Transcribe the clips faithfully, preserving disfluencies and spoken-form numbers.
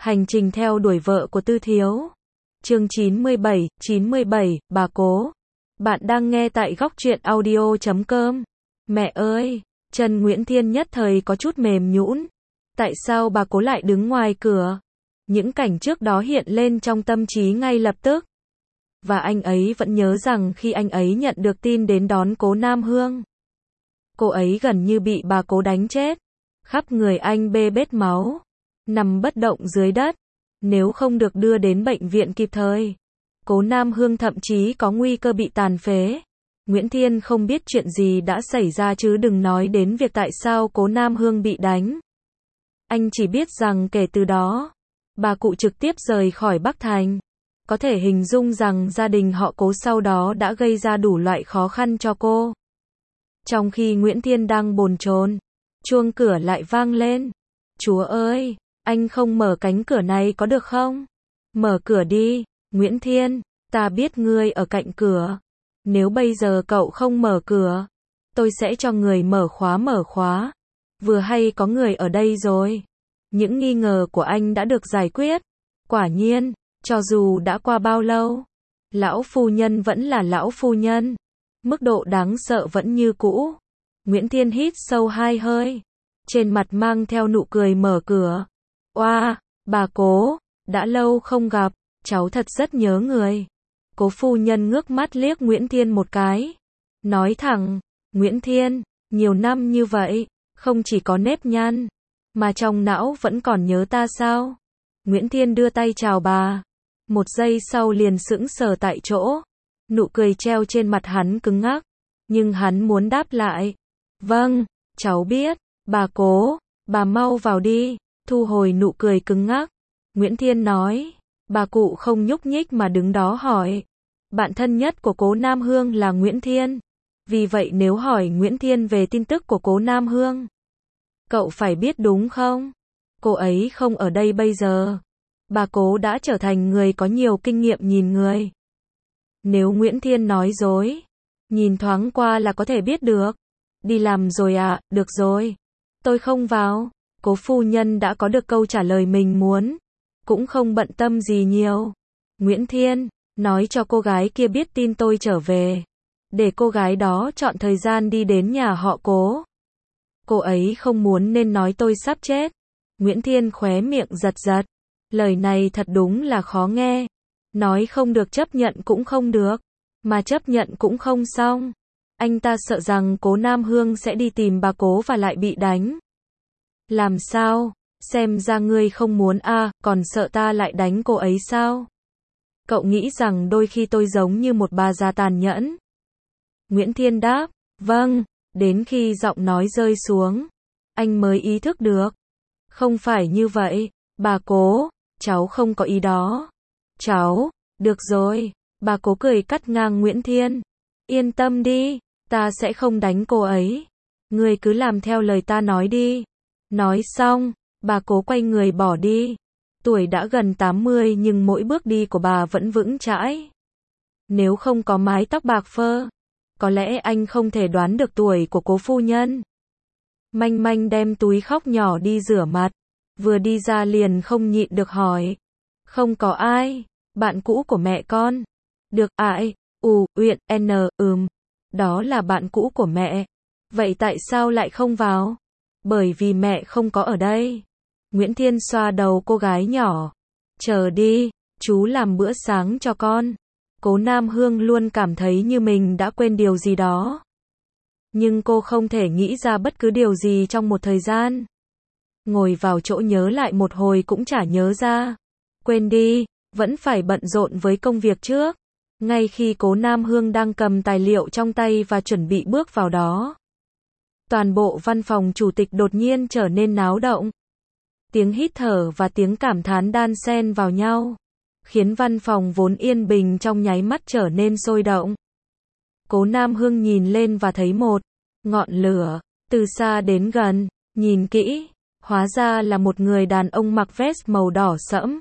Hành trình theo đuổi vợ của Tư Thiếu. Chương chín mươi bảy, chín mươi bảy, bà Cố. Bạn đang nghe tại góc truyện audio chấm com. Mẹ ơi, chân Nguyễn Thiên nhất thời có chút mềm nhũn. Tại sao bà Cố lại đứng ngoài cửa? Những cảnh trước đó hiện lên trong tâm trí ngay lập tức. Và anh ấy vẫn nhớ rằng khi anh ấy nhận được tin đến đón Cố Nam Hương, cô ấy gần như bị bà Cố đánh chết. Khắp người anh bê bết máu, nằm bất động dưới đất. Nếu không được đưa đến bệnh viện kịp thời, Cố Nam Hương thậm chí có nguy cơ bị tàn phế. Nguyễn Thiên không biết chuyện gì đã xảy ra chứ đừng nói đến việc tại sao Cố Nam Hương bị đánh. Anh chỉ biết rằng kể từ đó, bà cụ trực tiếp rời khỏi Bắc Thành. Có thể hình dung rằng gia đình họ Cố sau đó đã gây ra đủ loại khó khăn cho cô. Trong khi Nguyễn Thiên đang bồn chồn, chuông cửa lại vang lên. Chúa ơi, anh không mở cánh cửa này có được không? Mở cửa đi, Nguyễn Thiên, ta biết ngươi ở cạnh cửa. Nếu bây giờ cậu không mở cửa, tôi sẽ cho người mở khóa mở khóa. Vừa hay có người ở đây rồi. Những nghi ngờ của anh đã được giải quyết. Quả nhiên, cho dù đã qua bao lâu, lão phu nhân vẫn là lão phu nhân. Mức độ đáng sợ vẫn như cũ. Nguyễn Thiên hít sâu hai hơi, trên mặt mang theo nụ cười mở cửa. Oa, bà Cố, đã lâu không gặp, cháu thật rất nhớ người. Cố phu nhân ngước mắt liếc Nguyễn Thiên một cái. Nói thẳng, Nguyễn Thiên, nhiều năm như vậy, không chỉ có nếp nhăn, mà trong não vẫn còn nhớ ta sao? Nguyễn Thiên đưa tay chào bà. Một giây sau liền sững sờ tại chỗ. Nụ cười treo trên mặt hắn cứng ngắc. Nhưng hắn muốn đáp lại. Vâng, cháu biết, bà Cố, bà mau vào đi. Thu hồi nụ cười cứng ngắc, Nguyễn Thiên nói. Bà cụ không nhúc nhích mà đứng đó hỏi. Bạn thân nhất của Cố Nam Hương là Nguyễn Thiên. Vì vậy nếu hỏi Nguyễn Thiên về tin tức của Cố Nam Hương, cậu phải biết đúng không? Cô ấy không ở đây bây giờ. Bà Cố đã trở thành người có nhiều kinh nghiệm nhìn người. Nếu Nguyễn Thiên nói dối, nhìn thoáng qua là có thể biết được. Đi làm rồi à, được rồi. Tôi không vào. Cố phu nhân đã có được câu trả lời mình muốn. Cũng không bận tâm gì nhiều. Nguyễn Thiên, nói cho cô gái kia biết tin tôi trở về. Để cô gái đó chọn thời gian đi đến nhà họ Cố. Cô ấy không muốn nên nói tôi sắp chết. Nguyễn Thiên khóe miệng giật giật. Lời này thật đúng là khó nghe. Nói không được chấp nhận cũng không được. Mà chấp nhận cũng không xong. Anh ta sợ rằng Cố Nam Hương sẽ đi tìm bà Cố và lại bị đánh. Làm sao? Xem ra ngươi không muốn à, còn sợ ta lại đánh cô ấy sao? Cậu nghĩ rằng đôi khi tôi giống như một bà già tàn nhẫn? Nguyễn Thiên đáp, vâng, đến khi giọng nói rơi xuống, anh mới ý thức được. Không phải như vậy, bà Cố, cháu không có ý đó. Cháu, được rồi, bà Cố cười cắt ngang Nguyễn Thiên. Yên tâm đi, ta sẽ không đánh cô ấy. Ngươi cứ làm theo lời ta nói đi. Nói xong, bà Cố quay người bỏ đi. Tuổi đã gần tám mươi nhưng mỗi bước đi của bà vẫn vững chãi. Nếu không có mái tóc bạc phơ, có lẽ anh không thể đoán được tuổi của Cố phu nhân. Manh Manh đem túi khóc nhỏ đi rửa mặt. Vừa đi ra liền không nhịn được hỏi. Không có ai, bạn cũ của mẹ con. Được ai, u, uyện, n, ừm. Đó là bạn cũ của mẹ. Vậy tại sao lại không vào? Bởi vì mẹ không có ở đây. Nguyễn Thiên xoa đầu cô gái nhỏ. Chờ đi, chú làm bữa sáng cho con. Cố Nam Hương luôn cảm thấy như mình đã quên điều gì đó. Nhưng cô không thể nghĩ ra bất cứ điều gì trong một thời gian. Ngồi vào chỗ nhớ lại một hồi cũng chả nhớ ra. Quên đi, vẫn phải bận rộn với công việc trước. Ngay khi Cố Nam Hương đang cầm tài liệu trong tay và chuẩn bị bước vào đó, toàn bộ văn phòng chủ tịch đột nhiên trở nên náo động. Tiếng hít thở và tiếng cảm thán đan xen vào nhau, khiến văn phòng vốn yên bình trong nháy mắt trở nên sôi động. Cố Nam Hương nhìn lên và thấy một ngọn lửa, từ xa đến gần, nhìn kỹ, hóa ra là một người đàn ông mặc vest màu đỏ sẫm.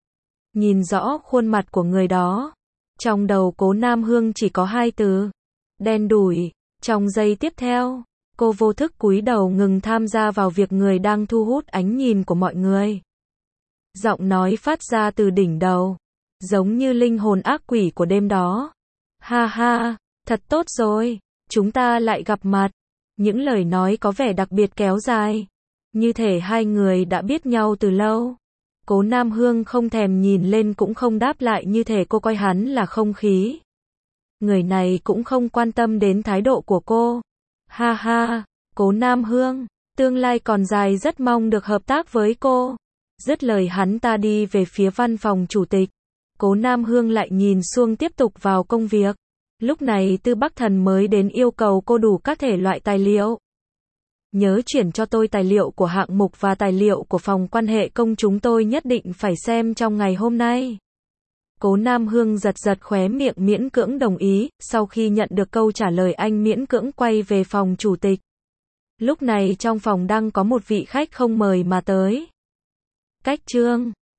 Nhìn rõ khuôn mặt của người đó, trong đầu Cố Nam Hương chỉ có hai từ, đen đủi. Trong giây tiếp theo, cô vô thức cúi đầu ngừng tham gia vào việc người đang thu hút ánh nhìn của mọi người. Giọng nói phát ra từ đỉnh đầu, giống như linh hồn ác quỷ của đêm đó. Ha ha, thật tốt rồi, chúng ta lại gặp mặt. Những lời nói có vẻ đặc biệt kéo dài, như thể hai người đã biết nhau từ lâu. Cố Nam Hương không thèm nhìn lên cũng không đáp lại, như thể cô coi hắn là không khí. Người này cũng không quan tâm đến thái độ của cô. Ha ha, Cố Nam Hương, tương lai còn dài, rất mong được hợp tác với cô. Dứt lời hắn ta đi về phía văn phòng chủ tịch. Cố Nam Hương lại nhìn xuống tiếp tục vào công việc. Lúc này Tư Bắc Thần mới đến yêu cầu cô đủ các thể loại tài liệu. Nhớ chuyển cho tôi tài liệu của hạng mục và tài liệu của phòng quan hệ công chúng, tôi nhất định phải xem trong ngày hôm nay. Cố Nam Hương giật giật khóe miệng, miễn cưỡng đồng ý. Sau khi nhận được câu trả lời, anh miễn cưỡng quay về phòng chủ tịch. Lúc này trong phòng đang có một vị khách không mời mà tới. Cách Trương